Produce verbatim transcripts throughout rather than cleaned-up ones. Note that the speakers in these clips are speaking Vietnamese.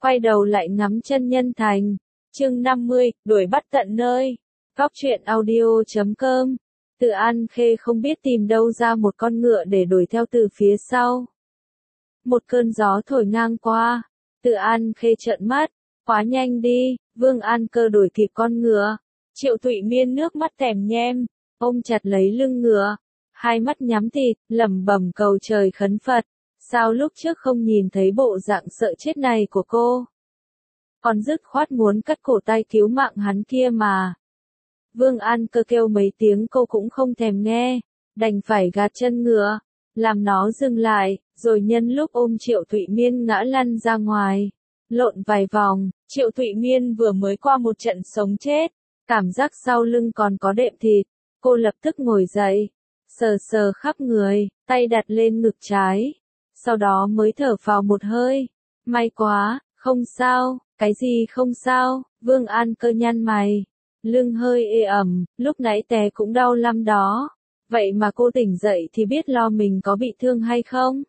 quay đầu lại ngắm chân nhân thành. Chương năm mươi, đuổi bắt tận nơi. Góc truyện audio chấm com. Từ An Khê không biết tìm đâu ra một con ngựa để đuổi theo từ phía sau. Một cơn gió thổi ngang qua. Từ An Khê trợn mắt. Quá nhanh đi, Vương An Cơ đuổi kịp con ngựa. Triệu Thụy Miên nước mắt tèm nhem, ôm chặt lấy lưng ngựa. Hai mắt nhắm tịt, lẩm bẩm cầu trời khấn Phật. Sao lúc trước không nhìn thấy bộ dạng sợ chết này của cô? Còn dứt khoát muốn cắt cổ tay cứu mạng hắn kia mà. Vương An Cơ kêu mấy tiếng cô cũng không thèm nghe, đành phải gạt chân ngựa, làm nó dừng lại, rồi nhân lúc ôm Triệu Thụy Miên ngã lăn ra ngoài, lộn vài vòng. Triệu Thụy Miên vừa mới qua một trận sống chết, cảm giác sau lưng còn có đệm thịt, cô lập tức ngồi dậy, sờ sờ khắp người, tay đặt lên ngực trái, sau đó mới thở phào một hơi. May quá, không sao. Cái gì không sao? Vương An Cơ nhăn mày, lưng hơi ê ẩm, lúc nãy té cũng đau lắm đó. Vậy mà cô tỉnh dậy thì biết lo mình có bị thương hay không?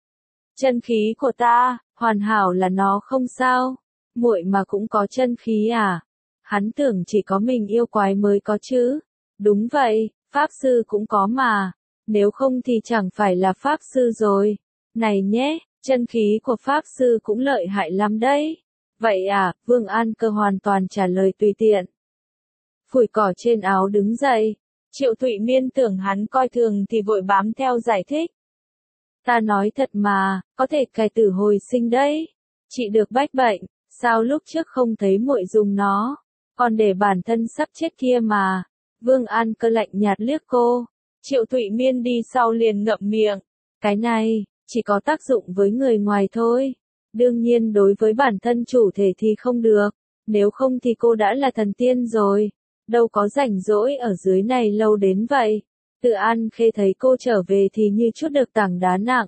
Chân khí của ta, hoàn hảo là nó không sao. Muội mà cũng có chân khí à? Hắn tưởng chỉ có mình yêu quái mới có chứ. Đúng vậy, Pháp Sư cũng có mà. Nếu không thì chẳng phải là Pháp Sư rồi. Này nhé, chân khí của Pháp Sư cũng lợi hại lắm đấy. Vậy à, Vương An Cơ hoàn toàn trả lời tùy tiện. Phủi cỏ trên áo đứng dậy. Triệu Thụy Miên tưởng hắn coi thường thì vội bám theo giải thích. Ta nói thật mà, có thể cải tử hồi sinh đấy. Chị được bách bệnh, sao lúc trước không thấy muội dùng nó, còn để bản thân sắp chết kia mà. Vương An Cơ lạnh nhạt liếc cô. Triệu Thụy Miên đi sau liền ngậm miệng. Cái này, chỉ có tác dụng với người ngoài thôi. Đương nhiên đối với bản thân chủ thể thì không được, nếu không thì cô đã là thần tiên rồi, đâu có rảnh rỗi ở dưới này lâu đến vậy. Từ An Khê thấy cô trở về thì như chút được tảng đá nặng.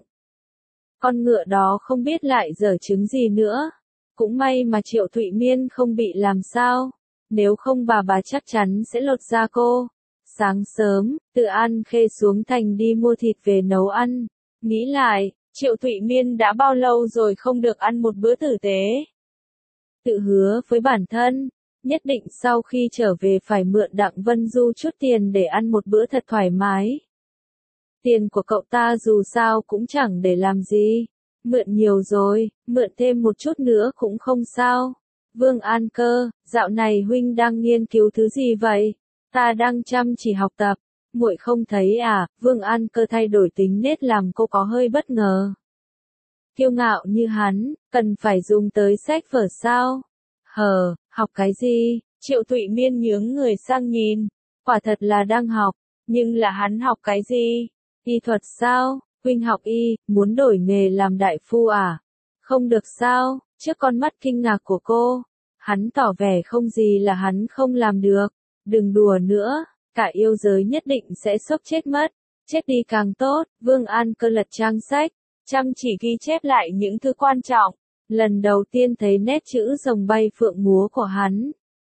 Con ngựa đó không biết lại giở trứng gì nữa. Cũng may mà Triệu Thụy Miên không bị làm sao, nếu không bà bà chắc chắn sẽ lột da cô. Sáng sớm, Từ An Khê xuống thành đi mua thịt về nấu ăn, nghĩ lại. Triệu Thụy Miên đã bao lâu rồi không được ăn một bữa tử tế. Tự hứa với bản thân, nhất định sau khi trở về phải mượn Đặng Vân Du chút tiền để ăn một bữa thật thoải mái. Tiền của cậu ta dù sao cũng chẳng để làm gì. Mượn nhiều rồi, mượn thêm một chút nữa cũng không sao. Vương An Cơ, dạo này huynh đang nghiên cứu thứ gì vậy? Ta đang chăm chỉ học tập. Muội không thấy à? Vương An Cơ thay đổi tính nết làm cô có hơi bất ngờ. Kiêu ngạo như hắn, cần phải dùng tới sách vở sao? Hờ, học cái gì? Triệu Thụy Miên nhướng người sang nhìn, quả thật là đang học, nhưng là hắn học cái gì? Y thuật sao? Huynh học y, muốn đổi nghề làm đại phu à? Không được sao? Trước con mắt kinh ngạc của cô, hắn tỏ vẻ không gì là hắn không làm được. Đừng đùa nữa. Cả yêu giới nhất định sẽ sốc chết mất, chết đi càng tốt. Vương An Cơ lật trang sách, chăm chỉ ghi chép lại những thứ quan trọng, lần đầu tiên thấy nét chữ rồng bay phượng múa của hắn.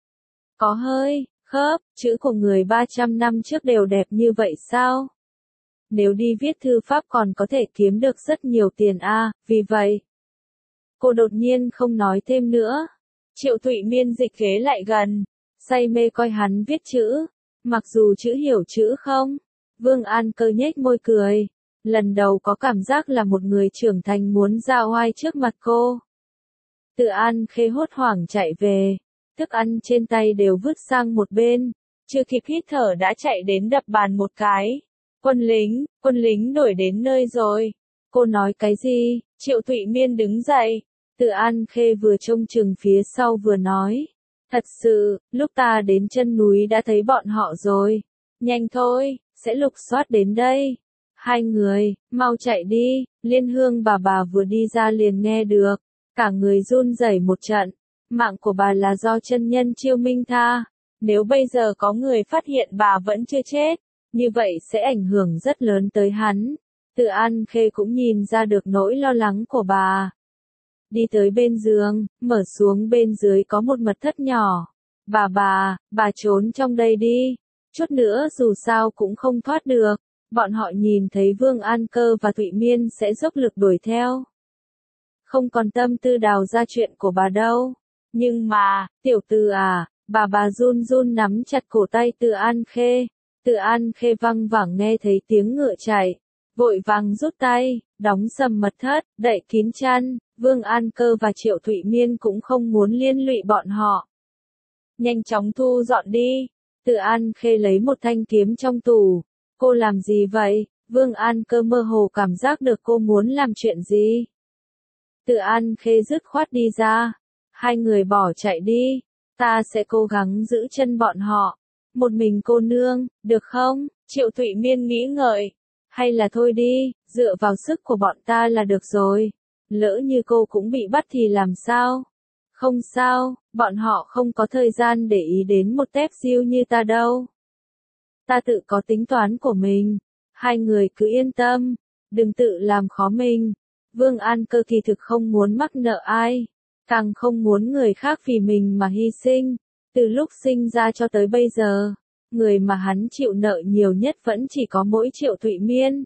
Có hơi, khớp, chữ của người ba trăm năm trước đều đẹp như vậy sao? Nếu đi viết thư pháp còn có thể kiếm được rất nhiều tiền a, à, vì vậy. Cô đột nhiên không nói thêm nữa. Triệu Thụy Miên dịch ghế lại gần, say mê coi hắn viết chữ. Mặc dù chữ hiểu chữ không, Vương An Cơ nhếch môi cười. Lần đầu có cảm giác là một người trưởng thành muốn ra oai trước mặt cô. Từ An Khê hốt hoảng chạy về, thức ăn trên tay đều vứt sang một bên, chưa kịp hít thở đã chạy đến đập bàn một cái. Quân lính, quân lính đuổi đến nơi rồi. Cô nói cái gì? Triệu Thụy Miên đứng dậy. Từ An Khê vừa trông chừng phía sau vừa nói. Thật sự, lúc ta đến chân núi đã thấy bọn họ rồi. Nhanh thôi, sẽ lục soát đến đây. Hai người, mau chạy đi. Liên Hương bà bà vừa đi ra liền nghe được. Cả người run rẩy một trận. Mạng của bà là do chân nhân Chiêu Minh tha. Nếu bây giờ có người phát hiện bà vẫn chưa chết, như vậy sẽ ảnh hưởng rất lớn tới hắn. Từ An Khê cũng nhìn ra được nỗi lo lắng của bà. Đi tới bên giường, mở xuống bên dưới có một mật thất nhỏ. Bà bà, bà trốn trong đây đi. Chút nữa dù sao cũng không thoát được. Bọn họ nhìn thấy Vương An Cơ và Thụy Miên sẽ dốc lực đuổi theo. không còn tâm tư đào ra chuyện của bà đâu. Nhưng mà, tiểu Từ à, bà bà run run nắm chặt cổ tay Từ An Khê. Từ An Khê văng vẳng nghe thấy tiếng ngựa chạy, vội vàng rút tay, đóng sầm mật thất, đậy kín chăn. Vương An Cơ và Triệu Thụy Miên cũng không muốn liên lụy bọn họ. Nhanh chóng thu dọn đi. Từ An Khê lấy một thanh kiếm trong tủ. Cô làm gì vậy? Vương An Cơ mơ hồ cảm giác được cô muốn làm chuyện gì. Từ An Khê dứt khoát đi ra. Hai người bỏ chạy đi. Ta sẽ cố gắng giữ chân bọn họ. Một mình cô nương, được không? Triệu Thụy Miên nghĩ ngợi. Hay là thôi đi, dựa vào sức của bọn ta là được rồi. Lỡ như cô cũng bị bắt thì làm sao? Không sao, bọn họ không có thời gian để ý đến một tép diêu như ta đâu. Ta tự có tính toán của mình. Hai người cứ yên tâm, đừng tự làm khó mình. Vương An Cơ kỳ thực không muốn mắc nợ ai, càng không muốn người khác vì mình mà hy sinh. Từ lúc sinh ra cho tới bây giờ, người mà hắn chịu nợ nhiều nhất vẫn chỉ có mỗi Triệu Thụy Miên.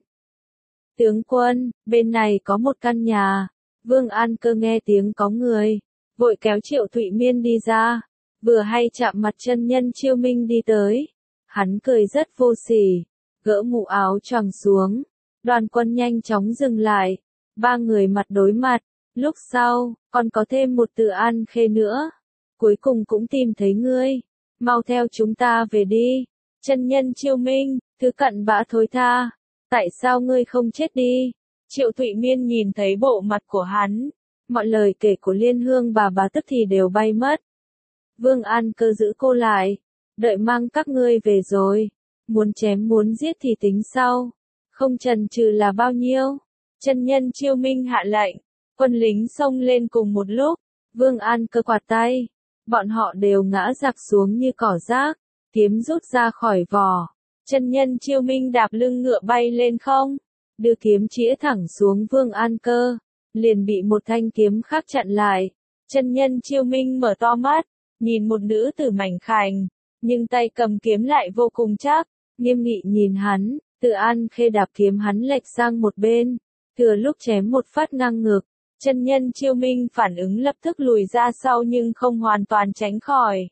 Tướng quân, bên này có một căn nhà. Vương An Cơ nghe tiếng có người, vội kéo Triệu Thụy Miên đi ra. Vừa hay chạm mặt chân nhân Chiêu Minh đi tới. Hắn cười rất vô sỉ, gỡ mũ áo choàng xuống. Đoàn Quân nhanh chóng dừng lại. Ba người mặt đối mặt. Lúc sau, còn có thêm một Từ An Khê nữa. Cuối cùng cũng tìm thấy ngươi. Mau theo chúng ta về đi. Chân nhân Chiêu Minh, thứ cặn bã thối tha. Tại sao ngươi không chết đi? Triệu Thụy Miên nhìn thấy bộ mặt của hắn. Mọi lời kể của Liên Hương bà bà tức thì đều bay mất. Vương An Cơ giữ cô lại. Đợi mang các ngươi về rồi. Muốn chém muốn giết thì tính sau. Không chần chừ là bao nhiêu. Chân nhân Chiêu Minh hạ lệnh. Quân lính xông lên cùng một lúc. Vương An Cơ quạt tay. Bọn họ đều ngã rạc xuống như cỏ rác. Kiếm rút ra khỏi vỏ. Chân nhân Chiêu Minh đạp lưng ngựa bay lên không. Đưa kiếm chĩa thẳng xuống Vương An Cơ. Liền bị một thanh kiếm khác chặn lại. Chân nhân Chiêu Minh mở to mắt. Nhìn một nữ tử mảnh khảnh. Nhưng tay cầm kiếm lại vô cùng chắc. Nghiêm nghị nhìn hắn. Từ An Khê đạp kiếm hắn lệch sang một bên. Thừa lúc chém một phát ngang ngực. Chân nhân Chiêu Minh phản ứng lập tức lùi ra sau nhưng không hoàn toàn tránh khỏi.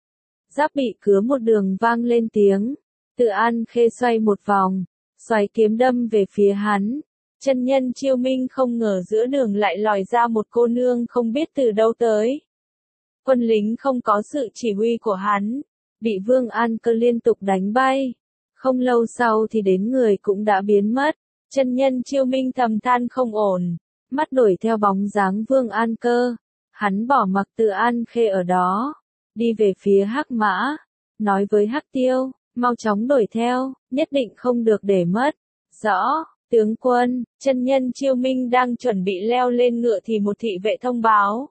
Giáp bị cứa một đường vang lên tiếng. Từ An Khê xoay một vòng. Xoáy kiếm đâm về phía hắn. Chân nhân Chiêu Minh không ngờ giữa đường lại lòi ra một cô nương không biết từ đâu tới. Quân lính không có sự chỉ huy của hắn. Bị Vương An Cơ liên tục đánh bay. Không lâu sau thì đến người cũng đã biến mất. Chân nhân Chiêu Minh thầm than không ổn. Mắt đổi theo bóng dáng Vương An Cơ. Hắn bỏ mặc Từ An Khê ở đó. Đi về phía Hắc Mã. Nói với Hắc Tiêu, mau chóng đuổi theo, nhất định không được để mất. Rõ, tướng quân. Chân nhân Chiêu Minh đang chuẩn bị leo lên ngựa thì một thị vệ thông báo.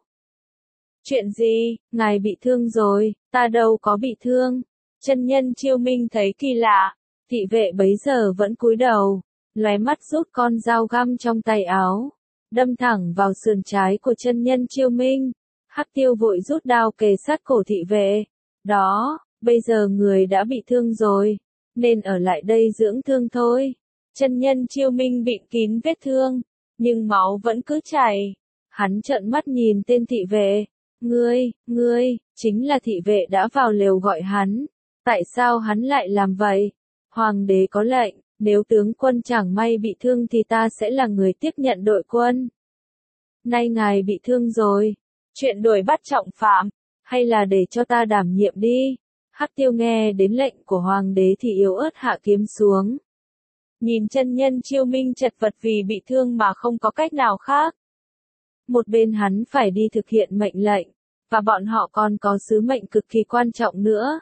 Chuyện gì? Ngài bị thương rồi. Ta đâu có bị thương. Chân nhân Chiêu Minh thấy kỳ lạ. Thị vệ bấy giờ vẫn cúi đầu. Lóe mắt rút con dao găm trong tay áo. Đâm thẳng vào sườn trái của chân nhân Chiêu Minh. Hắc Tiêu vội rút đao kề sát cổ thị vệ. Đó, bây giờ người đã bị thương rồi. Nên ở lại đây dưỡng thương thôi. Chân nhân Chiêu Minh bịt kín vết thương. Nhưng máu vẫn cứ chảy. Hắn trợn mắt nhìn tên thị vệ. Ngươi, ngươi, chính là thị vệ đã vào lều gọi hắn. Tại sao hắn lại làm vậy? Hoàng đế có lệnh, nếu tướng quân chẳng may bị thương thì ta sẽ là người tiếp nhận đội quân. Nay ngài bị thương rồi. Chuyện đuổi bắt trọng phạm, hay là để cho ta đảm nhiệm đi. Hắc Tiêu nghe đến lệnh của hoàng đế thì yếu ớt hạ kiếm xuống. Nhìn chân nhân Chiêu Minh chật vật vì bị thương mà không có cách nào khác. Một bên hắn phải đi thực hiện mệnh lệnh, và bọn họ còn có sứ mệnh cực kỳ quan trọng nữa.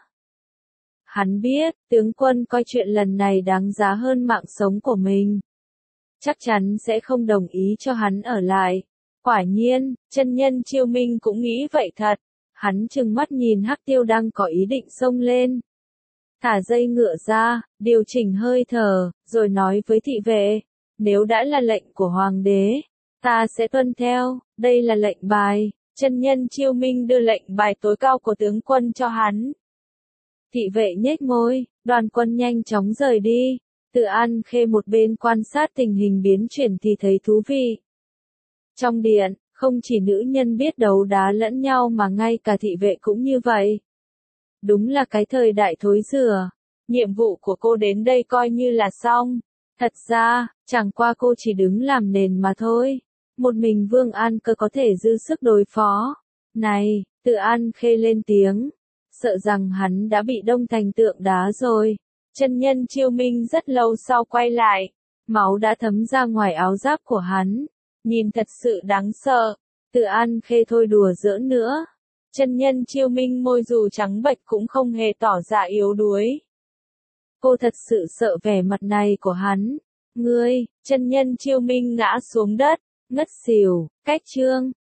Hắn biết, tướng quân coi chuyện lần này đáng giá hơn mạng sống của mình. Chắc chắn sẽ không đồng ý cho hắn ở lại. Quả nhiên, chân nhân Chiêu Minh cũng nghĩ vậy thật. Hắn trừng mắt nhìn Hắc Tiêu đang có ý định xông lên. Thả dây ngựa ra, điều chỉnh hơi thở, rồi nói với thị vệ. Nếu đã là lệnh của hoàng đế, ta sẽ tuân theo, đây là lệnh bài. Chân nhân Chiêu Minh đưa lệnh bài tối cao của tướng quân cho hắn. Thị vệ nhếch môi, Đoàn Quân nhanh chóng rời đi. Từ An Khê một bên quan sát tình hình biến chuyển thì thấy thú vị. Trong điện, Không chỉ nữ nhân biết đấu đá lẫn nhau mà ngay cả thị vệ cũng như vậy. Đúng là cái thời đại thối rửa. Nhiệm vụ của cô đến đây coi như là xong. Thật ra, chẳng qua cô chỉ đứng làm nền mà thôi. Một mình Vương An Cơ có thể dư sức đối phó. Này, Từ An Khê lên tiếng. Sợ rằng hắn đã bị đông thành tượng đá rồi. Chân nhân Chiêu Minh rất lâu sau quay lại. Máu đã thấm ra ngoài áo giáp của hắn. Nhìn thật sự đáng sợ. Từ An Khê thôi đùa giỡn nữa. Chân nhân Chiêu Minh môi dù trắng bệch cũng không hề tỏ ra yếu đuối. Cô thật sự sợ vẻ mặt này của hắn. Ngươi, chân nhân Chiêu Minh ngã xuống đất, ngất xỉu, cách chương.